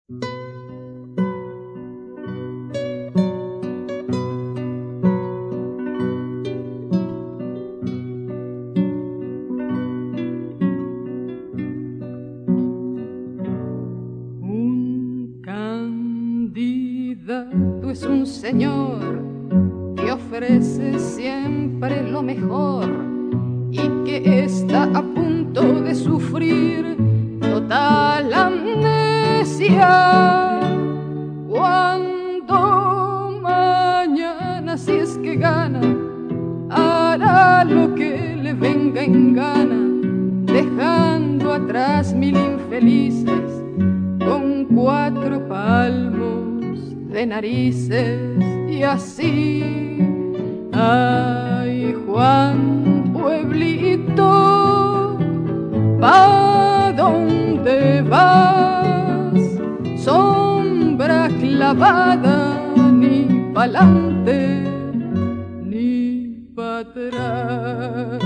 Un candidato es un señor que ofrece siempre lo mejor y que está a punto de sufrir total amnesia. Cuando mañana, si es que gana, hará lo que le venga en gana, dejando atrás 1000 infelices con 4 palmos de narices. Y así, ay, Juan Pueblito, ¿pa' dónde vas? Sombra clavada, ni pa'lante ni pa' atrás.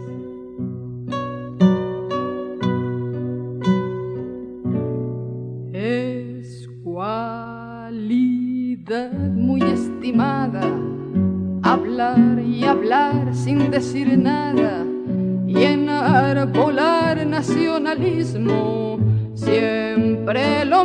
Es cualidad muy estimada hablar y hablar sin decir nada y enarbolar nacionalismo, siempre lo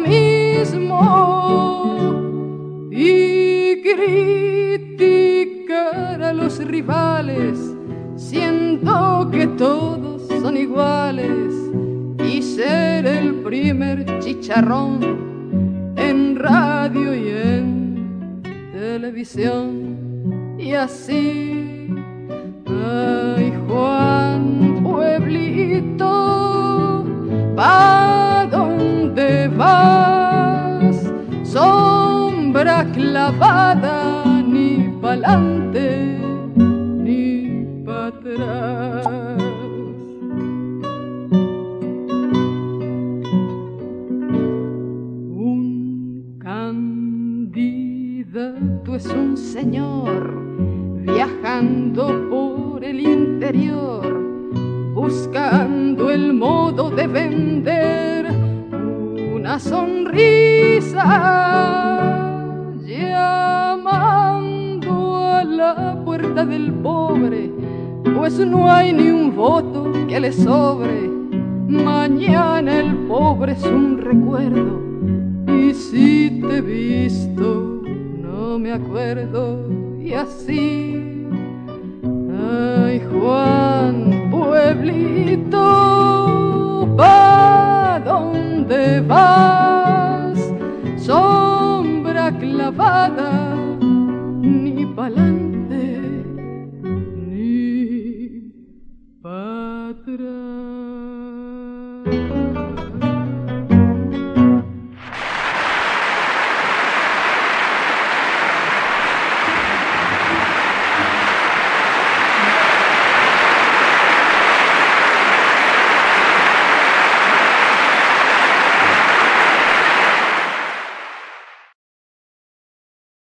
mismo, y criticar a los rivales, siendo que todos son iguales, y ser el primer chicharrón en radio y en televisión. Y así, ay, Juan Pueblito, ¿pa' dónde vas? Sombra clavada, ni pa'lante ni pa' atrás. Un candidato es un señor viajando por el interior, buscando el modo de vender una sonrisa, llamando a la puerta del pobre, pues no hay ni un voto que le sobre. Mañana el pobre es un recuerdo, y si te he visto no me acuerdo. Y así,